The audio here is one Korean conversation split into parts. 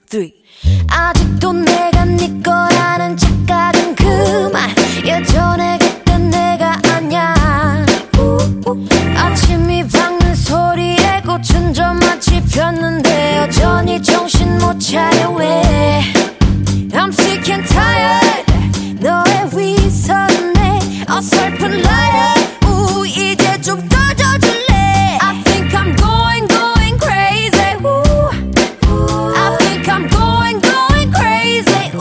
3 아직도 내가 네 거라는 착각은 그만 예전에 그땐 내가 아냐 아침이 밝는 소리에 꽃은 좀 마치 폈는데 여전히 정신 못 차려 왜 I'm sick and tired 너의 위선에 어설픈 liar 이제 좀 꺼져줄래 I think I'm going crazy I think I'm going crazy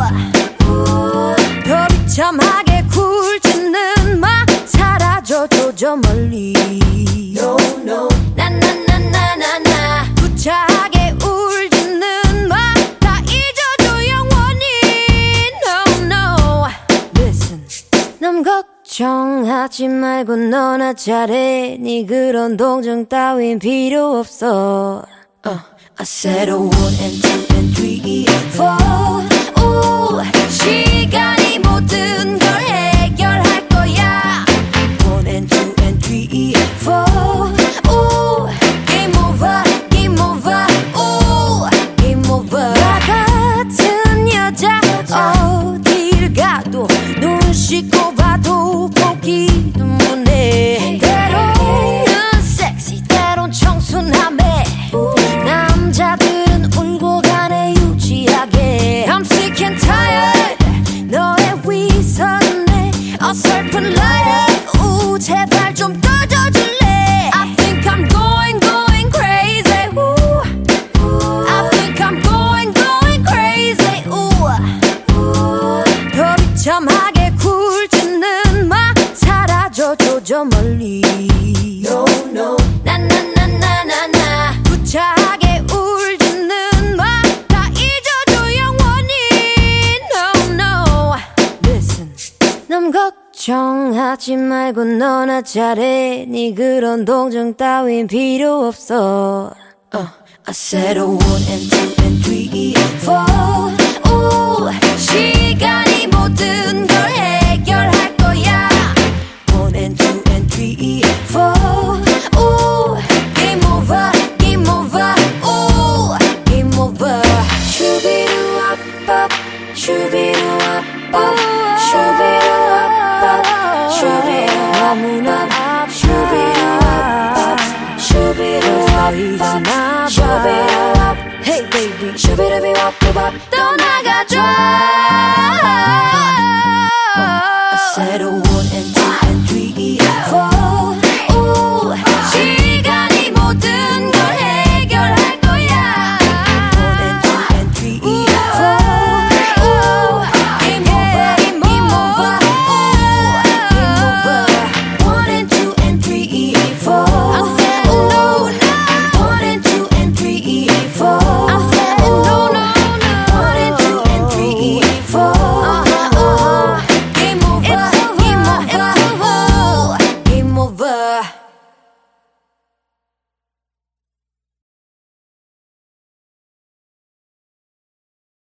더 비참하게 굴지는 마 사라져줘 저 멀리 No no 나나나나나나 구차하게 울지는 마 다 잊어줘 영원히 No no Listen 남 걱정하지 말고 너나 잘해 네 그런 동정 따윈 필요 없어 I said a 1 and 2 and 3 4 오, 시간이 모든 걸 해결할 거야 1 and 2 and 3 4 오, game over game over 오, game over 나 같은 여자 어딜 가도 눈 씻고 봐도 보기도 못해 때로는 섹시 때론 청순함에 남자들은 울고 가네 유치하게 I'm sick and tired 너의 위선에 어설픈 liar 제발 좀 꺼져줄래 I think I'm going crazy I think I'm going crazy 더 비참하게 굴지는 마 사라져줘 저 멀리 No no 나나나나나나 구차하게 울지는 마 다 잊어줘 영원히 No no Listen 남 걱정하지 말고 너나 잘해 네 그런 동정 따윈 필요 없어 I said a 1 and 2 and 3 4 오, 시간이 모든 걸 해결할 거야 1 and 2 and 3 4 오, game over game over 오, game over 슈비루아빠 슈비루아빠 슈비루아빠 슈비루 너무나 슈비루아빠 슈비루아빠 슈비루아빠 Hey baby 슈비루아빠 떠나가줘 I said a 1 and 2